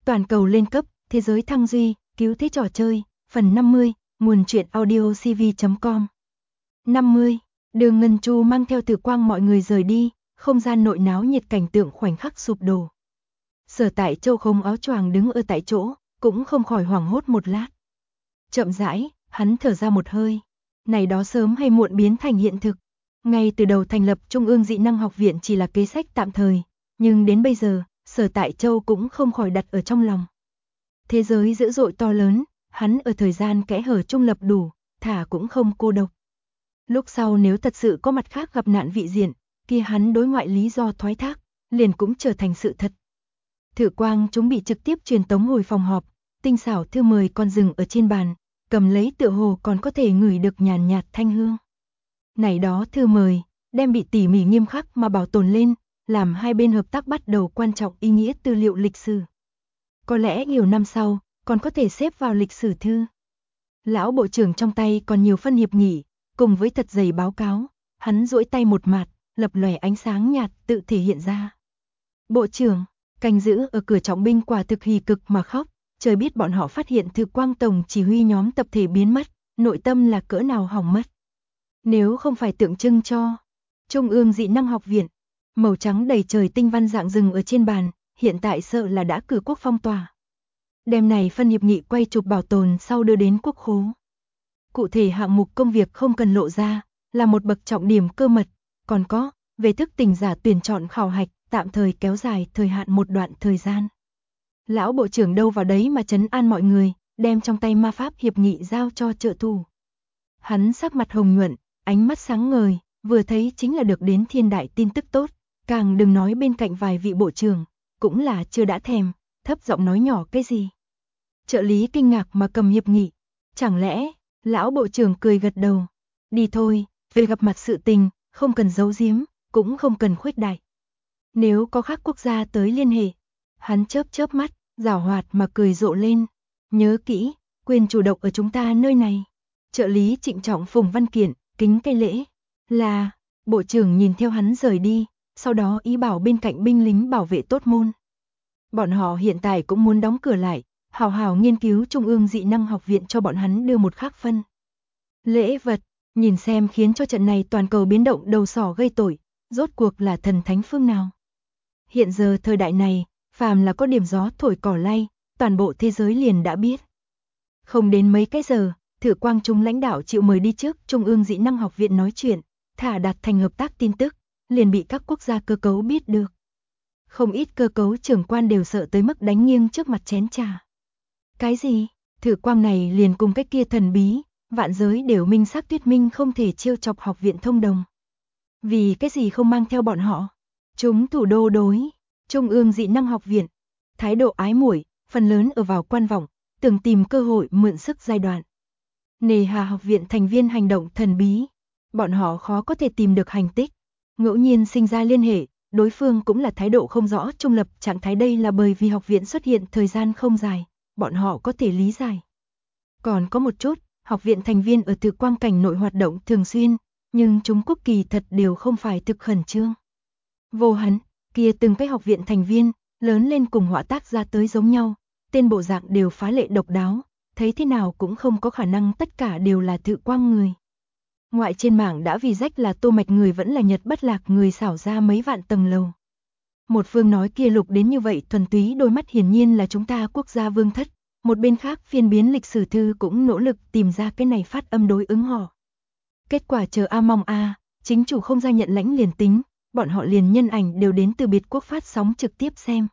Toàn cầu lên cấp, thế giới thăng duy, cứu thế trò chơi, phần 50, nguồn truyện audio cv.com. 50. Đường Ngân Chu mang theo Tử Quang mọi người rời đi, không gian nội náo nhiệt cảnh tượng khoảnh khắc sụp đổ. Sở Tại Châu không áo choàng đứng ở tại chỗ, cũng không khỏi hoảng hốt một lát. Chậm rãi, hắn thở ra một hơi. Này đó sớm hay muộn biến thành hiện thực. Ngay từ đầu thành lập Trung ương Dị năng học viện chỉ là kế sách tạm thời, nhưng đến bây giờ, Sở Tại Châu cũng không khỏi đặt ở trong lòng. Thế giới dữ dội to lớn, hắn ở thời gian kẽ hở trung lập đủ, thả cũng không cô độc. Lúc sau nếu thật sự có mặt khác gặp nạn vị diện, kia hắn đối ngoại lý do thoái thác, liền cũng trở thành sự thật. Thử Quang chúng bị trực tiếp truyền tống hồi phòng họp, tinh xảo thư mời còn dừng ở trên bàn, cầm lấy tựa hồ còn có thể ngửi được nhàn nhạt thanh hương. Này đó thư mời, đem bị tỉ mỉ nghiêm khắc mà bảo tồn lên, làm hai bên hợp tác bắt đầu quan trọng ý nghĩa tư liệu lịch sử. Có lẽ nhiều năm sau, còn có thể xếp vào lịch sử thư. Lão bộ trưởng trong tay còn nhiều phân hiệp nghị, cùng với thật dày báo cáo, hắn duỗi tay một mạt, lập lòe ánh sáng nhạt tự thể hiện ra. Bộ trưởng, canh giữ ở cửa trọng binh quả thực hì cực mà khóc, trời biết bọn họ phát hiện Thử Quang tổng chỉ huy nhóm tập thể biến mất, nội tâm là cỡ nào hỏng mất. Nếu không phải tượng trưng cho Trung ương Dị năng học viện, màu trắng đầy trời tinh văn dạng rừng ở trên bàn, hiện tại sợ là đã cử quốc phong tỏa. Đêm này phân hiệp nghị quay chụp bảo tồn sau đưa đến quốc khố. Cụ thể hạng mục công việc không cần lộ ra, là một bậc trọng điểm cơ mật, còn có, về thức tỉnh giả tuyển chọn khảo hạch, tạm thời kéo dài thời hạn một đoạn thời gian. Lão bộ trưởng đâu vào đấy mà trấn an mọi người, đem trong tay ma pháp hiệp nghị giao cho trợ thủ. Hắn sắc mặt hồng nhuận, ánh mắt sáng ngời, vừa thấy chính là được đến thiên đại tin tức tốt, càng đừng nói bên cạnh vài vị bộ trưởng, cũng là chưa đã thèm, thấp giọng nói nhỏ cái gì. Trợ lý kinh ngạc mà cầm hiệp nghị, chẳng lẽ, lão bộ trưởng cười gật đầu, đi thôi, về gặp mặt sự tình, không cần giấu giếm, cũng không cần khuếch đại. Nếu có khác quốc gia tới liên hệ, hắn chớp chớp mắt, giảo hoạt mà cười rộ lên, nhớ kỹ, quyền chủ động ở chúng ta nơi này. Trợ lý trịnh trọng phùng văn kiện, kính cây lễ, là, bộ trưởng nhìn theo hắn rời đi, sau đó ý bảo bên cạnh binh lính bảo vệ tốt môn. Bọn họ hiện tại cũng muốn đóng cửa lại, hào hào nghiên cứu Trung ương Dị năng học viện cho bọn hắn đưa một khác phân. Lễ vật, nhìn xem khiến cho trận này toàn cầu biến động đầu sỏ gây tội, rốt cuộc là thần thánh phương nào. Hiện giờ thời đại này, phàm là có điểm gió thổi cỏ lay, toàn bộ thế giới liền đã biết. Không đến mấy cái giờ, Thử Quang chúng lãnh đạo chịu mời đi trước Trung ương Dị năng học viện nói chuyện, thả đạt thành hợp tác tin tức, liền bị các quốc gia cơ cấu biết được. Không ít cơ cấu trưởng quan đều sợ tới mức đánh nghiêng trước mặt chén trà. Cái gì? Thử Quang này liền cùng cái kia thần bí, vạn giới đều minh xác tuyết minh không thể trêu chọc học viện thông đồng. Vì cái gì không mang theo bọn họ? Chúng thủ đô đối Trung ương Dị năng học viện, thái độ ái muội, phần lớn ở vào quan vọng, tưởng tìm cơ hội mượn sức giai đoạn. Nề hà học viện thành viên hành động thần bí, bọn họ khó có thể tìm được hành tích, ngẫu nhiên sinh ra liên hệ, đối phương cũng là thái độ không rõ trung lập, trạng thái đây là bởi vì học viện xuất hiện thời gian không dài, bọn họ có thể lý giải. Còn có một chút, học viện thành viên ở Thử Quang cảnh nội hoạt động thường xuyên, nhưng Trung Quốc kỳ thật đều không phải thực khẩn trương. Vô hắn, kia từng cái học viện thành viên, lớn lên cùng họa tác ra tới giống nhau, tên bộ dạng đều phá lệ độc đáo, thấy thế nào cũng không có khả năng tất cả đều là Thử Quang người. Ngoại trên mạng đã vì rách là Tô Mạch người vẫn là Nhật Bất Lạc người xảo ra mấy vạn tầng lầu. Một phương nói kia lục đến như vậy thuần túy đôi mắt hiển nhiên là chúng ta quốc gia vương thất, một bên khác phiên biến lịch sử thư cũng nỗ lực tìm ra cái này phát âm đối ứng họ. Kết quả chờ a mong a, chính chủ không ra nhận lãnh liền tính, bọn họ liền nhân ảnh đều đến từ biệt quốc phát sóng trực tiếp xem.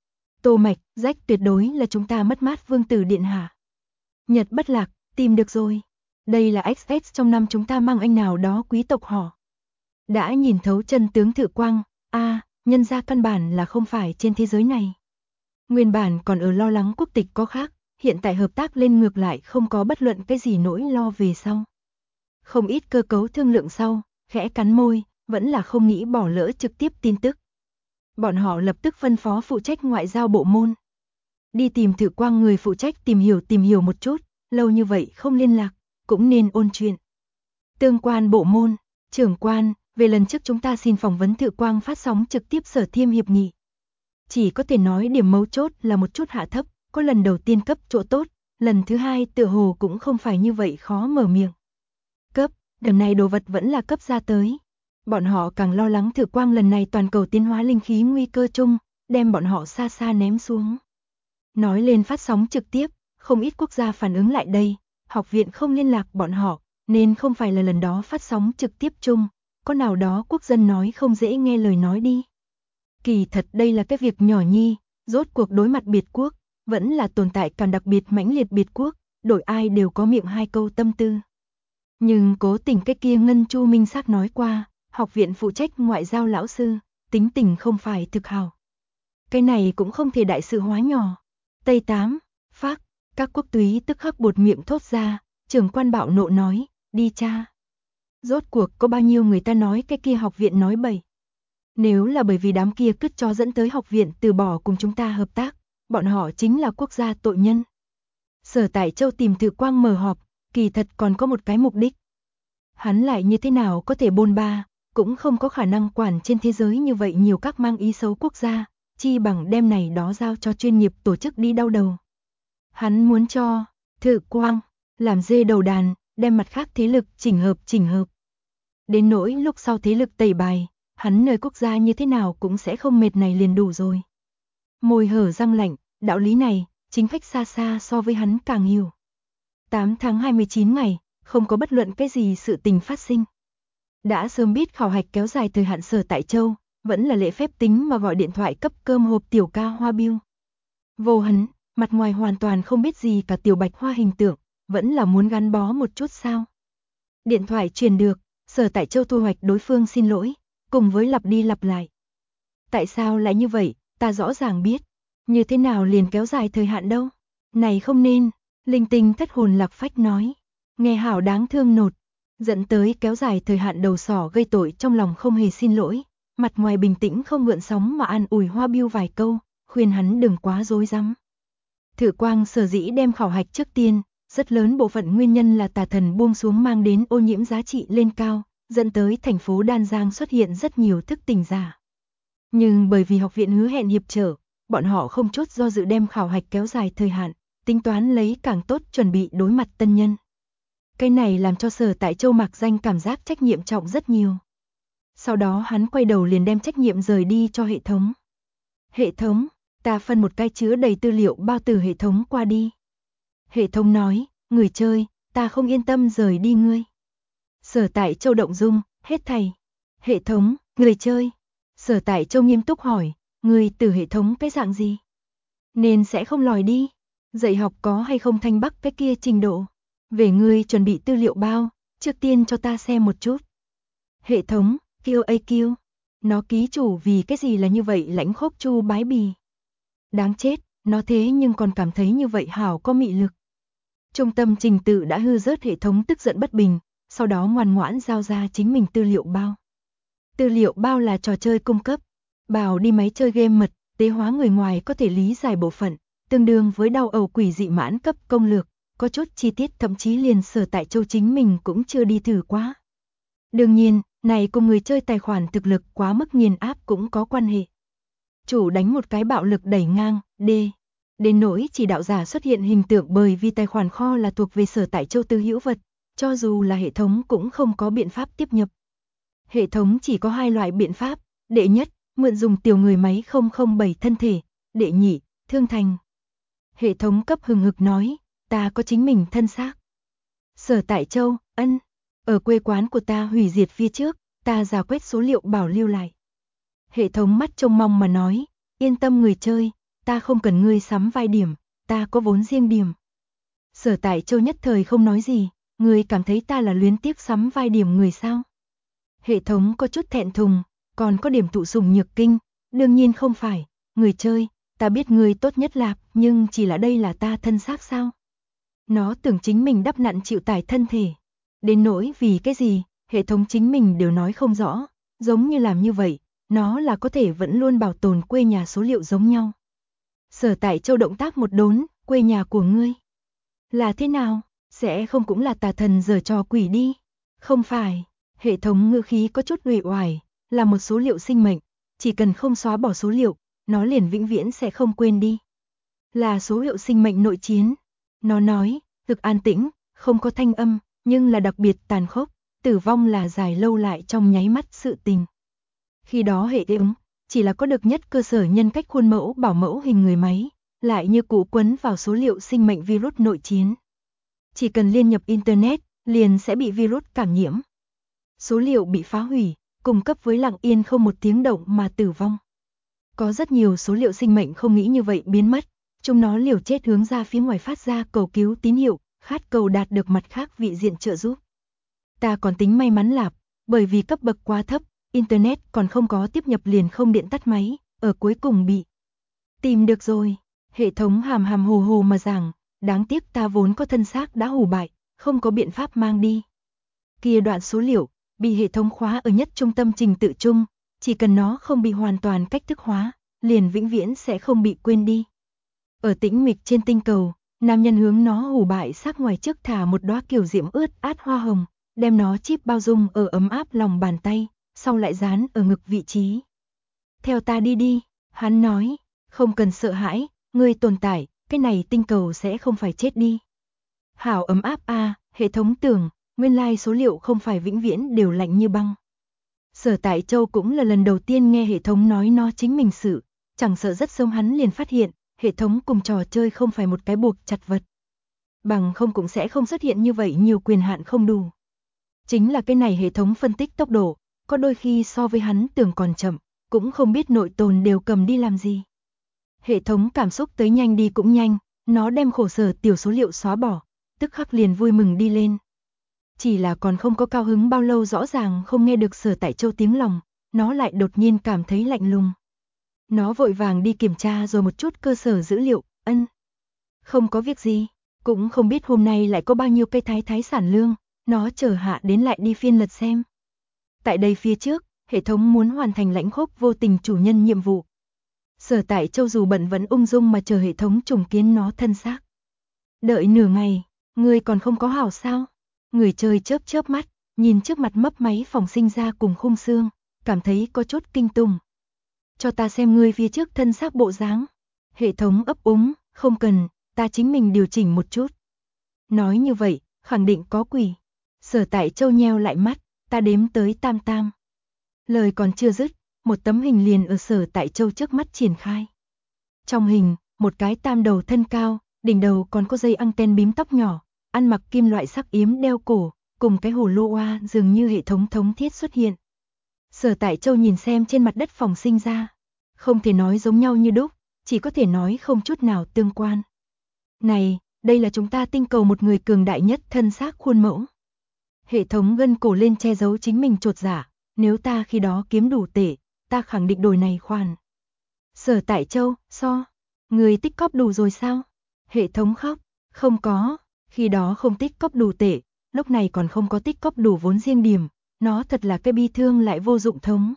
Tô Mạch, rách tuyệt đối là chúng ta mất mát vương tử điện hạ. Nhật Bất Lạc, tìm được rồi. Đây là XX trong năm chúng ta mang anh nào đó quý tộc họ. Đã nhìn thấu chân tướng Thử Quang, nhân ra căn bản là không phải trên thế giới này. Nguyên bản còn ở lo lắng quốc tịch có khác, hiện tại hợp tác lên ngược lại không có bất luận cái gì nỗi lo về sau. Không ít cơ cấu thương lượng sau, khẽ cắn môi, vẫn là không nghĩ bỏ lỡ trực tiếp tin tức. Bọn họ lập tức phân phó phụ trách ngoại giao bộ môn. Đi tìm Thử Quang người phụ trách tìm hiểu một chút, lâu như vậy không liên lạc, cũng nên ôn chuyện. Tương quan bộ môn, trưởng quan, về lần trước chúng ta xin phỏng vấn Thử Quang phát sóng trực tiếp Sở Thiêm hiệp nghị. Chỉ có thể nói điểm mấu chốt là một chút hạ thấp, có lần đầu tiên cấp chỗ tốt, lần thứ hai tựa hồ cũng không phải như vậy khó mở miệng. Cấp, đằng này đồ vật vẫn là cấp ra tới. Bọn họ càng lo lắng Thử Quang lần này toàn cầu tiến hóa linh khí nguy cơ chung, đem bọn họ xa xa ném xuống. Nói lên phát sóng trực tiếp, không ít quốc gia phản ứng lại đây, học viện không liên lạc bọn họ, nên không phải là lần đó phát sóng trực tiếp chung, có nào đó quốc dân nói không dễ nghe lời nói đi. Kỳ thật đây là cái việc nhỏ nhi, rốt cuộc đối mặt biệt quốc, vẫn là tồn tại càng đặc biệt mãnh liệt biệt quốc, đổi ai đều có miệng hai câu tâm tư. Nhưng cố tình cái kia Ngân Chu minh xác nói qua, học viện phụ trách ngoại giao lão sư, tính tình không phải thực hào. Cái này cũng không thể đại sự hóa nhỏ. Tây Tám, Phác, các quốc túy tức khắc buột miệng thốt ra, trưởng quan bạo nộ nói, đi cha. Rốt cuộc có bao nhiêu người ta nói cái kia học viện nói bậy. Nếu là bởi vì đám kia cứt cho dẫn tới học viện từ bỏ cùng chúng ta hợp tác, bọn họ chính là quốc gia tội nhân. Sở Tại Châu tìm Thử Quang mở họp, kỳ thật còn có một cái mục đích. Hắn lại như thế nào có thể bôn ba, cũng không có khả năng quản trên thế giới như vậy nhiều các mang ý xấu quốc gia, chi bằng đem này đó giao cho chuyên nghiệp tổ chức đi đau đầu. Hắn muốn cho Thử Quang làm dê đầu đàn, đem mặt khác thế lực chỉnh hợp. Đến nỗi lúc sau thế lực tẩy bài, hắn nơi quốc gia như thế nào cũng sẽ không mệt này liền đủ rồi. Môi hở răng lạnh, đạo lý này, chính phách xa xa so với hắn càng hiểu. 8 tháng 29 ngày, không có bất luận cái gì sự tình phát sinh. Đã sớm biết khảo hạch kéo dài thời hạn Sở Tại Châu, vẫn là lễ phép tính mà gọi điện thoại cấp cơm hộp tiểu ca Hoa Biêu. Vô hắn, mặt ngoài hoàn toàn không biết gì cả tiểu Bạch Hoa hình tượng, vẫn là muốn gắn bó một chút sao. Điện thoại truyền được, Sở Tại Châu thu hoạch đối phương xin lỗi, cùng với lặp đi lặp lại. Tại sao lại như vậy, ta rõ ràng biết. Như thế nào liền kéo dài thời hạn đâu. Này không nên, linh tinh thất hồn lạc phách nói. Nghe hảo đáng thương nột. Dẫn tới kéo dài thời hạn đầu sỏ gây tội trong lòng không hề xin lỗi. Mặt ngoài bình tĩnh không gợn sóng mà an ủi Hoa Biêu vài câu, khuyên hắn đừng quá rối rắm. Thử Quang sở dĩ đem khảo hạch trước tiên, rất lớn bộ phận nguyên nhân là tà thần buông xuống mang đến ô nhiễm giá trị lên cao, dẫn tới thành phố Đan Giang xuất hiện rất nhiều thức tỉnh giả. Nhưng bởi vì học viện hứa hẹn hiệp trợ, bọn họ không chút do dự đem khảo hạch kéo dài thời hạn, tính toán lấy càng tốt chuẩn bị đối mặt tân nhân. Cái này làm cho Sở Tại Châu mặc danh cảm giác trách nhiệm trọng rất nhiều. Sau đó hắn quay đầu liền đem trách nhiệm rời đi cho hệ thống. Hệ thống, ta phân một cái chứa đầy tư liệu bao từ hệ thống qua đi. Hệ thống nói, người chơi, ta không yên tâm rời đi ngươi. Sở Tại Châu động dung, hết thầy. Hệ thống, người chơi. Sở Tại Châu nghiêm túc hỏi, ngươi từ hệ thống cái dạng gì? Nên sẽ không lòi đi. Dạy học có hay không thanh bắc cái kia trình độ? Về ngươi chuẩn bị tư liệu bao, trước tiên cho ta xem một chút. Hệ thống, QAQ. Nó ký chủ vì cái gì là như vậy lãnh khốc chu bái bì. Đáng chết, nó thế nhưng còn cảm thấy như vậy hảo có mị lực. Trung tâm trình tự đã hư rớt, hệ thống tức giận bất bình, sau đó ngoan ngoãn giao ra chính mình tư liệu bao. Tư liệu bao là trò chơi cung cấp, bảo đi máy chơi game mật, tế hóa người ngoài có thể lý giải bộ phận, tương đương với đau ầu quỷ dị mãn cấp công lược, có chút chi tiết thậm chí liền Sở Tại Châu chính mình cũng chưa đi thử quá. Đương nhiên, này cùng người chơi tài khoản thực lực quá mức nghiền áp cũng có quan hệ. Chủ đánh một cái bạo lực đẩy ngang, đến nỗi chỉ đạo giả xuất hiện hình tượng bởi vì tài khoản kho là thuộc về Sở Tại Châu tư hữu vật, cho dù là hệ thống cũng không có biện pháp tiếp nhập. Hệ thống chỉ có hai loại biện pháp, đệ nhất, mượn dùng tiểu người máy 007 thân thể, đệ nhị, thương thành. Hệ thống cấp hừng hực nói, ta có chính mình thân xác. Sở Tại Châu, ở quê quán của ta hủy diệt phía trước, ta rà quét số liệu bảo lưu lại. Hệ thống mắt trông mong mà nói, yên tâm người chơi, ta không cần ngươi sắm vai điểm, ta có vốn riêng điểm. Sở Tại Châu nhất thời không nói gì, ngươi cảm thấy ta là luyến tiếc sắm vai điểm người sao? Hệ thống có chút thẹn thùng, còn có điểm thụ sủng nhược kinh, đương nhiên không phải, người chơi, ta biết ngươi tốt nhất lạc, nhưng chỉ là đây là ta thân xác sao? Nó tưởng chính mình đắp nặn chịu tải thân thể. Đến nỗi vì cái gì, hệ thống chính mình đều nói không rõ, giống như làm như vậy, nó là có thể vẫn luôn bảo tồn quê nhà số liệu giống nhau. Sở Tại Châu động tác một đốn, quê nhà của ngươi. Là thế nào, sẽ không cũng là tà thần giở trò quỷ đi? Không phải, hệ thống ngữ khí có chút uể oải, là một số liệu sinh mệnh, chỉ cần không xóa bỏ số liệu, nó liền vĩnh viễn sẽ không quên đi. Là số hiệu sinh mệnh nội chiến. Nó nói, thực an tĩnh, không có thanh âm, nhưng là đặc biệt tàn khốc, tử vong là dài lâu lại trong nháy mắt sự tình. Khi đó hệ ứng, chỉ là có được nhất cơ sở nhân cách khuôn mẫu bảo mẫu hình người máy, lại như cũ quấn vào số liệu sinh mệnh virus nội chiến. Chỉ cần liên nhập Internet, liền sẽ bị virus cảm nhiễm. Số liệu bị phá hủy, cung cấp với lặng yên không một tiếng động mà tử vong. Có rất nhiều số liệu sinh mệnh không nghĩ như vậy biến mất, chúng nó liều chết hướng ra phía ngoài phát ra cầu cứu tín hiệu, khát cầu đạt được mặt khác vị diện trợ giúp. Ta còn tính may mắn lạp, bởi vì cấp bậc quá thấp, Internet còn không có tiếp nhập liền không điện tắt máy, ở cuối cùng bị tìm được rồi. Hệ thống hàm hàm hồ hồ mà rằng, đáng tiếc ta vốn có thân xác đã hủ bại, không có biện pháp mang đi. Kia đoạn số liệu, bị hệ thống khóa ở nhất trung tâm trình tự chung, chỉ cần nó không bị hoàn toàn cách thức hóa, liền vĩnh viễn sẽ không bị quên đi. Ở tĩnh mịch trên tinh cầu, nam nhân hướng nó hủ bại xác ngoài trước thả một đóa kiều diễm ướt át hoa hồng, đem nó chip bao dung ở ấm áp lòng bàn tay, sau lại dán ở ngực vị trí. Theo ta đi đi, hắn nói, không cần sợ hãi, ngươi tồn tại, cái này tinh cầu sẽ không phải chết đi. Hảo ấm áp a, hệ thống tưởng, nguyên lai số liệu không phải vĩnh viễn đều lạnh như băng. Sở Tại Châu cũng là lần đầu tiên nghe hệ thống nói nó chính mình sự, chẳng sợ rất sớm hắn liền phát hiện, hệ thống cùng trò chơi không phải một cái buộc chặt vật. Bằng không cũng sẽ không xuất hiện như vậy nhiều quyền hạn không đủ. Chính là cái này hệ thống phân tích tốc độ, có đôi khi so với hắn tưởng còn chậm, cũng không biết nội tồn đều cầm đi làm gì. Hệ thống cảm xúc tới nhanh đi cũng nhanh, nó đem khổ sở tiểu số liệu xóa bỏ, tức khắc liền vui mừng đi lên. Chỉ là còn không có cao hứng bao lâu rõ ràng không nghe được Sở Tại Châu tiếng lòng, nó lại đột nhiên cảm thấy lạnh lùng. Nó vội vàng đi kiểm tra rồi một chút cơ sở dữ liệu, không có việc gì, cũng không biết hôm nay lại có bao nhiêu cây thái sản lương, nó chờ hạ đến lại đi phiên lật xem. Tại đây phía trước, hệ thống muốn hoàn thành lãnh khốc vô tình chủ nhân nhiệm vụ. Sở Tại Châu dù bận vẫn ung dung mà chờ hệ thống trùng kiến nó thân xác. Đợi nửa ngày, người còn không có hảo sao? Người chơi chớp chớp mắt, nhìn trước mặt mấp máy phòng sinh ra cùng khung xương, cảm thấy có chút kinh tủng. Cho ta xem ngươi phía trước thân xác bộ dáng. Hệ thống ấp úng, không cần, ta chính mình điều chỉnh một chút. Nói như vậy, khẳng định có quỷ. Sở Tại Châu nheo lại mắt, ta đếm tới tam tam. Lời còn chưa dứt, một tấm hình liền ở Sở Tại Châu trước mắt triển khai. Trong hình, một cái tam đầu thân cao, đỉnh đầu còn có dây anten bím tóc nhỏ, ăn mặc kim loại sắc yếm đeo cổ, cùng cái hồ lô oa dường như hệ thống thống thiết xuất hiện. Sở Tại Châu nhìn xem trên mặt đất phòng sinh ra, không thể nói giống nhau như đúc, chỉ có thể nói không chút nào tương quan. Này, đây là chúng ta tinh cầu một người cường đại nhất thân xác khuôn mẫu. Hệ thống gân cổ lên che giấu chính mình chột dạ, nếu ta khi đó kiếm đủ tệ, ta khẳng định đổi này khoản. Sở Tại Châu, người tích cóp đủ rồi sao? Hệ thống khóc, không có, khi đó không tích cóp đủ tệ, lúc này còn không có tích cóp đủ vốn riêng điểm, nó thật là cái bi thương lại vô dụng thống.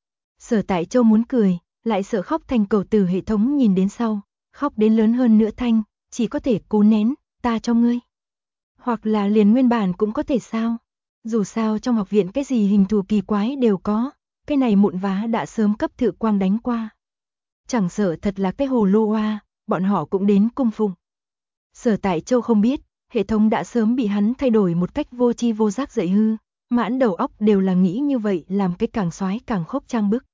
Sở Tại Châu muốn cười, lại sợ khóc thành cầu từ hệ thống nhìn đến sau, khóc đến lớn hơn nữa thanh, chỉ có thể cố nén, ta cho ngươi. Hoặc là liền nguyên bản cũng có thể sao, dù sao trong học viện cái gì hình thù kỳ quái đều có, cái này mụn vá đã sớm cấp Thự Quang đánh qua. Chẳng sợ thật là cái hồ lô oa, bọn họ cũng đến cung phụng. Sở Tại Châu không biết, hệ thống đã sớm bị hắn thay đổi một cách vô tri vô giác dạy hư, mãn đầu óc đều là nghĩ như vậy làm cái càng xoái càng khốc trang bức.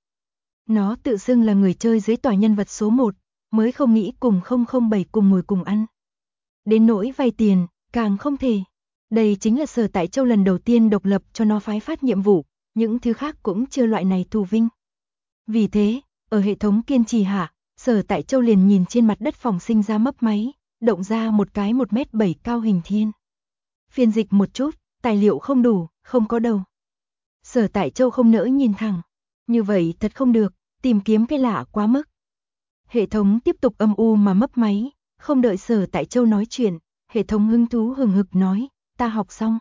Nó tự xưng là người chơi dưới tòa nhân vật số 1, mới không nghĩ cùng 007 cùng ngồi cùng ăn. Đến nỗi vay tiền, càng không thể. Đây chính là Sở Tại Châu lần đầu tiên độc lập cho nó phái phát nhiệm vụ, những thứ khác cũng chưa loại này thù vinh. Vì thế, ở hệ thống kiên trì hạ, Sở Tại Châu liền nhìn trên mặt đất phòng sinh ra mấp máy, động ra một cái 1m7 cao hình thiên. Phiên dịch một chút, tài liệu không đủ, không có đầu. Sở Tại Châu không nỡ nhìn thẳng. Như vậy thật không được, tìm kiếm cái lạ quá mức. Hệ thống tiếp tục âm u mà mấp máy, không đợi Sở Tại Châu nói chuyện, hệ thống hứng thú hừng hực nói, ta học xong.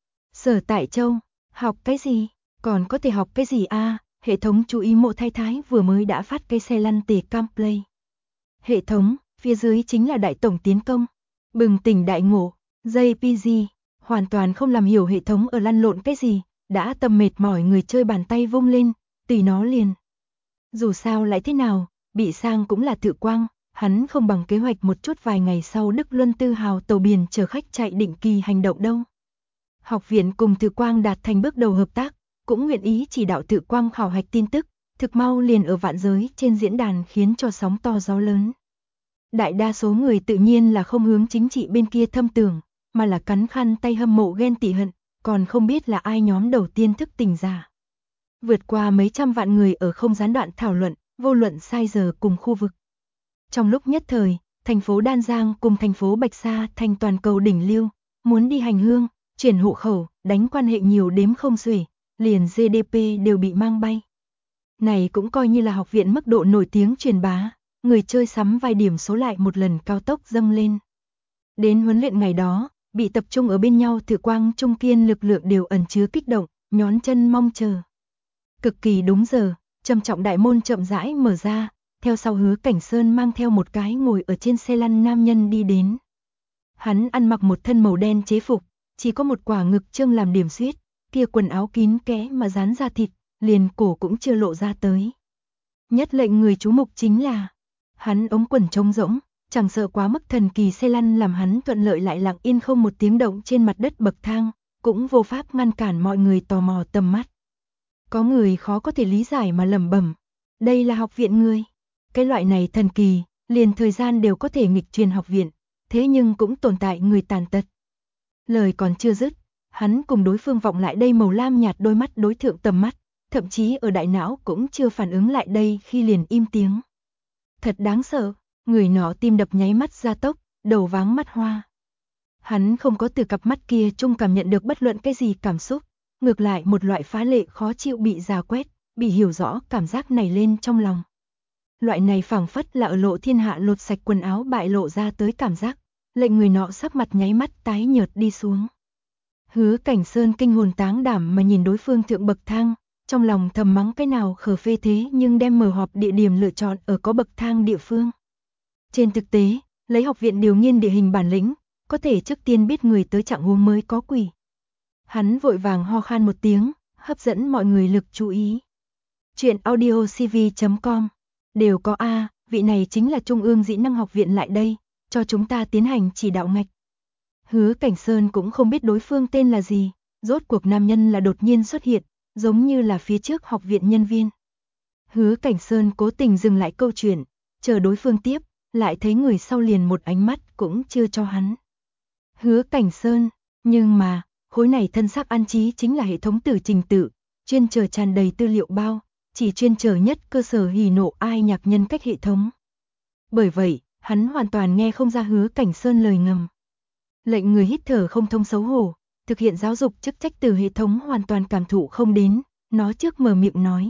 Sở Tại Châu, học cái gì? Còn có thể học cái gì a? Hệ thống chú ý Mộ Thái Thái vừa mới đã phát cây xe lăn tề cam play. Hệ thống, phía dưới chính là đại tổng tiến công. Bừng tỉnh đại ngộ, JPG, hoàn toàn không làm hiểu hệ thống ở lăn lộn cái gì, đã tâm mệt mỏi người chơi bàn tay vung lên, tùy nó liền. Dù sao lại thế nào, bị sang cũng là tự quang, hắn không bằng kế hoạch một chút vài ngày sau Đức Luân Tư hào tàu biển chở khách chạy định kỳ hành động đâu. Học viện cùng Tự Quang đạt thành bước đầu hợp tác, cũng nguyện ý chỉ đạo Tự Quang khảo hạch tin tức, thực mau liền ở vạn giới trên diễn đàn khiến cho sóng to gió lớn. Đại đa số người tự nhiên là không hướng chính trị bên kia thâm tưởng, mà là cắn khăn tay hâm mộ ghen tị hận, còn không biết là ai nhóm đầu tiên thức tỉnh ra. Vượt qua mấy trăm vạn người ở không gián đoạn thảo luận, vô luận sai giờ cùng khu vực. Trong lúc nhất thời, thành phố Đan Giang cùng thành phố Bạch Sa thành toàn cầu đỉnh lưu, muốn đi hành hương, chuyển hộ khẩu, đánh quan hệ nhiều đếm không xuể, liền GDP đều bị mang bay. Này cũng coi như là học viện mức độ nổi tiếng truyền bá, người chơi sắm vài điểm số lại một lần cao tốc dâng lên. Đến huấn luyện ngày đó, bị tập trung ở bên nhau Tự Quang Trung Kiên lực lượng đều ẩn chứa kích động, nhón chân mong chờ. Cực kỳ đúng giờ, trầm trọng đại môn chậm rãi mở ra, theo sau Hứa Cảnh Sơn mang theo một cái ngồi ở trên xe lăn nam nhân đi đến. Hắn ăn mặc một thân màu đen chế phục, chỉ có một quả ngực trương làm điểm xuyết, kia quần áo kín kẽ mà dán ra thịt, liền cổ cũng chưa lộ ra tới. Nhất lệnh người chú mục chính là, hắn ống quần trống rỗng, chẳng sợ quá mức thần kỳ xe lăn làm hắn thuận lợi lại lặng yên không một tiếng động trên mặt đất bậc thang, cũng vô pháp ngăn cản mọi người tò mò tầm mắt. Có người khó có thể lý giải mà lẩm bẩm, đây là học viện người. Cái loại này thần kỳ, liền thời gian đều có thể nghịch truyền học viện, thế nhưng cũng tồn tại người tàn tật. Lời còn chưa dứt, hắn cùng đối phương vọng lại đây màu lam nhạt đôi mắt đối thượng tầm mắt, thậm chí ở đại não cũng chưa phản ứng lại đây khi liền im tiếng. Thật đáng sợ, người nọ tim đập nháy mắt gia tốc, đầu váng mắt hoa. Hắn không có từ cặp mắt kia chung cảm nhận được bất luận cái gì cảm xúc, ngược lại một loại phá lệ khó chịu bị dà quét, bị hiểu rõ cảm giác này lên trong lòng. Loại này phảng phất là ở lộ thiên hạ lột sạch quần áo bại lộ ra tới cảm giác, lệnh người nọ sắc mặt nháy mắt tái nhợt đi xuống. Hứa Cảnh Sơn kinh hồn táng đảm mà nhìn đối phương thượng bậc thang, trong lòng thầm mắng cái nào khờ phê thế nhưng đem mở họp địa điểm lựa chọn ở có bậc thang địa phương. Trên thực tế, lấy học viện điều nghiên địa hình bản lĩnh, có thể trước tiên biết người tới trạng huống mới có quỷ. Hắn vội vàng ho khan một tiếng, hấp dẫn mọi người lực chú ý. Chuyện audiocv.com đều có A, vị này chính là Trung ương Dĩ năng học viện lại đây, cho chúng ta tiến hành chỉ đạo ngạch. Hứa Cảnh Sơn cũng không biết đối phương tên là gì, rốt cuộc nam nhân là đột nhiên xuất hiện, giống như là phía trước học viện nhân viên. Hứa Cảnh Sơn cố tình dừng lại câu chuyện, chờ đối phương tiếp, lại thấy người sau liền một ánh mắt cũng chưa cho hắn. Hứa Cảnh Sơn, nhưng mà, khối này thân xác an trí chính là hệ thống tử trình tự, chuyên chờ tràn đầy tư liệu bao, chỉ chuyên chờ nhất cơ sở hỉ nộ ai nhạc nhân cách hệ thống. Bởi vậy, hắn hoàn toàn nghe không ra Hứa Cảnh Sơn lời ngầm. Lệnh người hít thở không thông xấu hổ, thực hiện giáo dục chức trách từ hệ thống hoàn toàn cảm thụ không đến, nó trước mở miệng nói.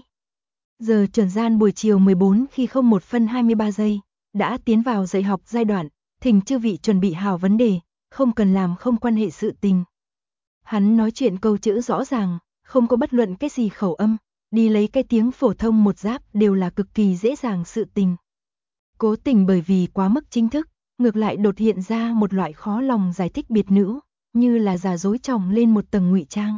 Giờ chuẩn gian buổi chiều 14 khi 01 phân 23 giây, đã tiến vào dạy học giai đoạn, thỉnh chư vị chuẩn bị hào vấn đề, không cần làm không quan hệ sự tình. Hắn nói chuyện câu chữ rõ ràng, không có bất luận cái gì khẩu âm, đi lấy cái tiếng phổ thông một giáp đều là cực kỳ dễ dàng sự tình. Cố tình bởi vì quá mức chính thức, ngược lại đột hiện ra một loại khó lòng giải thích biệt nữ, như là giả dối chồng lên một tầng ngụy trang.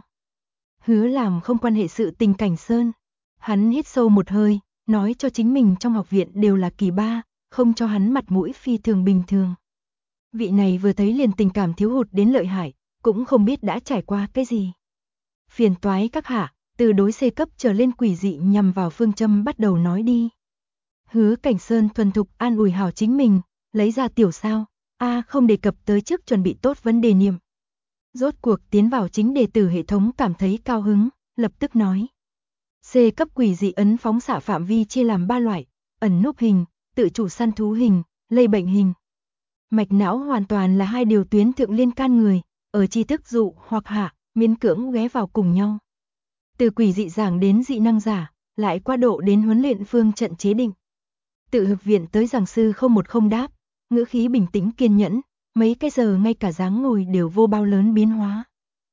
Hứa làm không quan hệ sự tình Cảnh Sơn. Hắn hít sâu một hơi, nói cho chính mình trong học viện đều là kỳ ba, không cho hắn mặt mũi phi thường bình thường. Vị này vừa thấy liền tình cảm thiếu hụt đến lợi hại, cũng không biết đã trải qua cái gì. Phiền toái các hạ, từ đối C cấp trở lên quỷ dị nhằm vào phương châm bắt đầu nói đi. Hứa Cảnh Sơn thuần thục an ủi hảo chính mình, lấy ra tiểu sao, không đề cập tới trước chuẩn bị tốt vấn đề niệm. Rốt cuộc tiến vào chính đề tử hệ thống cảm thấy cao hứng, lập tức nói. C cấp quỷ dị ấn phóng xạ phạm vi chia làm 3 loại, ẩn núp hình, tự chủ săn thú hình, lây bệnh hình. Mạch não hoàn toàn là hai điều tuyến thượng liên can người, ở tri thức dụ hoặc hạ, miễn cưỡng ghé vào cùng nhau. Từ quỷ dị giảng đến dị năng giả, lại qua độ đến huấn luyện phương trận chế định. Tự học viện tới giảng sư không một không đáp, ngữ khí bình tĩnh kiên nhẫn, mấy cái giờ ngay cả dáng ngồi đều vô bao lớn biến hóa.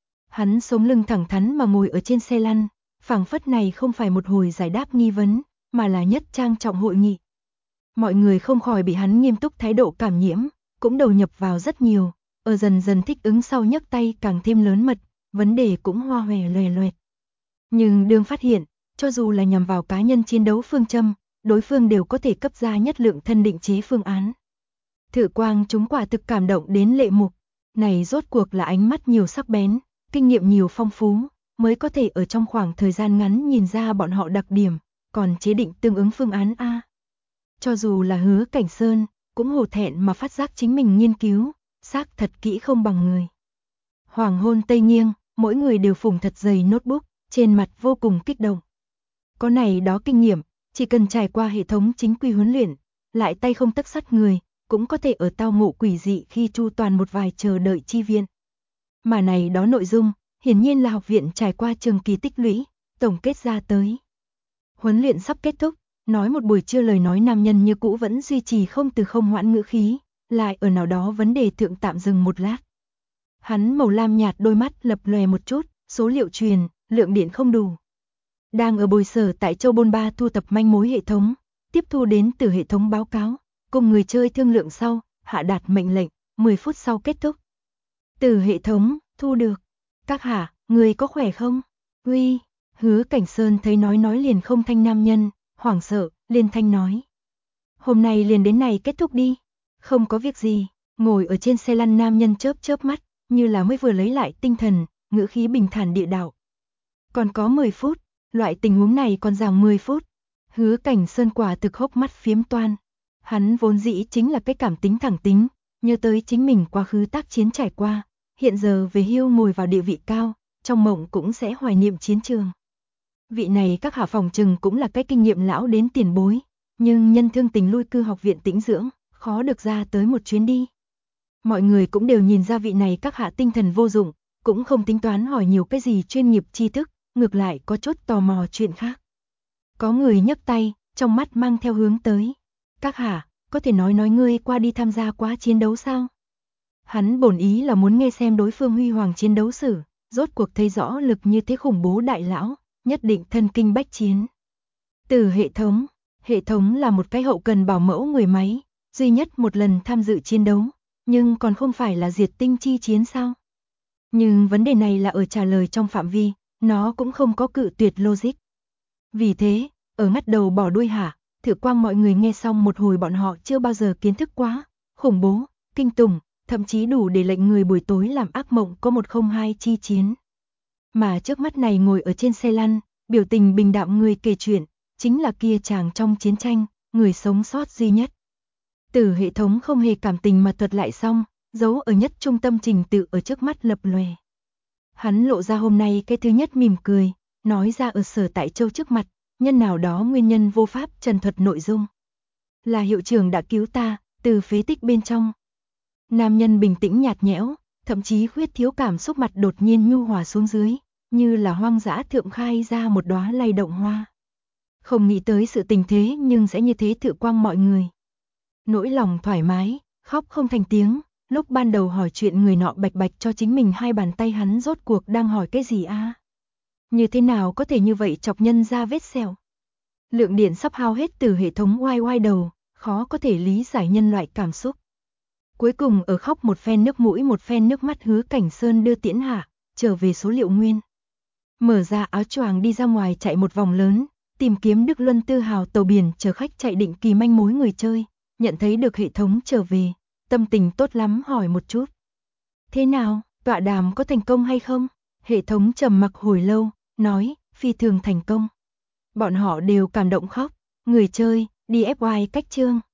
Hắn sống lưng thẳng thắn mà ngồi ở trên xe lăn, phảng phất này không phải một hồi giải đáp nghi vấn, mà là nhất trang trọng hội nghị. Mọi người không khỏi bị hắn nghiêm túc thái độ cảm nhiễm, cũng đầu nhập vào rất nhiều, ở dần dần thích ứng sau nhấc tay càng thêm lớn mật, vấn đề cũng hoa hòe loè loẹt. Nhưng đương phát hiện, cho dù là nhằm vào cá nhân chiến đấu phương châm, đối phương đều có thể cấp ra nhất lượng thân định chế phương án. Thử quang chúng quả thực cảm động đến lệ mục, này rốt cuộc là ánh mắt nhiều sắc bén, kinh nghiệm nhiều phong phú, mới có thể ở trong khoảng thời gian ngắn nhìn ra bọn họ đặc điểm, còn chế định tương ứng phương án A. Cho dù là Hứa Cảnh Sơn, cũng hổ thẹn mà phát giác chính mình nghiên cứu, xác thật kỹ không bằng người. Hoàng hôn tây nghiêng, mỗi người đều phủng thật dày notebook, trên mặt vô cùng kích động. Có này đó kinh nghiệm, chỉ cần trải qua hệ thống chính quy huấn luyện, lại tay không tấc sắt người, cũng có thể ở tao ngộ quỷ dị khi chu toàn một vài chờ đợi chi viện. Mà này đó nội dung, hiển nhiên là học viện trải qua trường kỳ tích lũy, tổng kết ra tới. Huấn luyện sắp kết thúc, nói một buổi trưa lời nói nam nhân như cũ vẫn duy trì không từ không hoãn ngữ khí, lại ở nào đó vấn đề thượng tạm dừng một lát. Hắn màu lam nhạt đôi mắt lập lòe một chút, số liệu truyền, lượng điện không đủ. Đang ở bồi sở tại Châu Bôn Ba thu thập manh mối hệ thống, tiếp thu đến từ hệ thống báo cáo, cùng người chơi thương lượng sau, hạ đạt mệnh lệnh, 10 phút sau kết thúc. Từ hệ thống, thu được. Các hạ, người có khỏe không? Uy, Hứa Cảnh Sơn thấy nói liền không thanh nam nhân, hoảng sợ, liền thanh nói. Hôm nay liền đến này kết thúc đi. Không có việc gì, ngồi ở trên xe lăn nam nhân chớp chớp mắt, như là mới vừa lấy lại tinh thần, ngữ khí bình thản địa đạo. Còn có 10 phút, loại tình huống này còn giảng 10 phút. Hứa Cảnh Sơn quả thực hốc mắt phiếm toan. Hắn vốn dĩ chính là cái cảm tính thẳng tính, nhớ tới chính mình quá khứ tác chiến trải qua, hiện giờ về hưu ngồi vào địa vị cao, trong mộng cũng sẽ hoài niệm chiến trường. Vị này các hạ phòng trừng cũng là cái kinh nghiệm lão đến tiền bối, nhưng nhân thương tình lui cư học viện tĩnh dưỡng, khó được ra tới một chuyến đi. Mọi người cũng đều nhìn ra vị này các hạ tinh thần vô dụng, cũng không tính toán hỏi nhiều cái gì chuyên nghiệp tri thức, ngược lại có chút tò mò chuyện khác. Có người nhấc tay, trong mắt mang theo hướng tới. Các hạ, có thể nói ngươi qua đi tham gia quá chiến đấu sao? Hắn bổn ý là muốn nghe xem đối phương huy hoàng chiến đấu sử, rốt cuộc thấy rõ lực như thế khủng bố đại lão, nhất định thân kinh bách chiến. Từ hệ thống là một cái hậu cần bảo mẫu người máy, duy nhất một lần tham dự chiến đấu, nhưng còn không phải là diệt tinh chi chiến sao? Nhưng vấn đề này là ở trả lời trong phạm vi, nó cũng không có cự tuyệt logic. Vì thế, ở ngắt đầu bỏ đuôi hạ, thử quang mọi người nghe xong một hồi bọn họ chưa bao giờ kiến thức quá, khủng bố, kinh tủng, thậm chí đủ để lệnh người buổi tối làm ác mộng có 102 chi chiến. Mà trước mắt này ngồi ở trên xe lăn, biểu tình bình đạm người kể chuyện, chính là kia chàng trong chiến tranh, người sống sót duy nhất. Từ hệ thống không hề cảm tình mà thuật lại xong, giấu ở nhất trung tâm trình tự ở trước mắt lập lòe. Hắn lộ ra hôm nay cái thứ nhất mỉm cười, nói ra ở Sở Tại Châu trước mặt, nhân nào đó nguyên nhân vô pháp trần thuật nội dung. Là hiệu trưởng đã cứu ta, từ phế tích bên trong. Nam nhân bình tĩnh nhạt nhẽo, thậm chí khuyết thiếu cảm xúc mặt đột nhiên nhu hòa xuống dưới, như là hoang dã thượng khai ra một đóa lay động hoa. Không nghĩ tới sự tình thế nhưng sẽ như thế thự quang mọi người. Nỗi lòng thoải mái, khóc không thành tiếng, lúc ban đầu hỏi chuyện người nọ bạch bạch cho chính mình hai bàn tay hắn rốt cuộc đang hỏi cái gì a? Như thế nào có thể như vậy chọc nhân ra vết sẹo? Lượng điện sắp hao hết từ hệ thống oai oai đầu, khó có thể lý giải nhân loại cảm xúc. Cuối cùng ở khóc một phen nước mũi một phen nước mắt Hứa Cảnh Sơn đưa tiễn hạ, trở về số liệu nguyên. Mở ra áo choàng đi ra ngoài chạy một vòng lớn, tìm kiếm Đức Luân Tư Hào tàu biển chở khách chạy định kỳ manh mối người chơi, nhận thấy được hệ thống trở về, tâm tình tốt lắm hỏi một chút. Thế nào, tọa đàm có thành công hay không? Hệ thống trầm mặc hồi lâu, nói, phi thường thành công. Bọn họ đều cảm động khóc, người chơi, đi FY cách chương.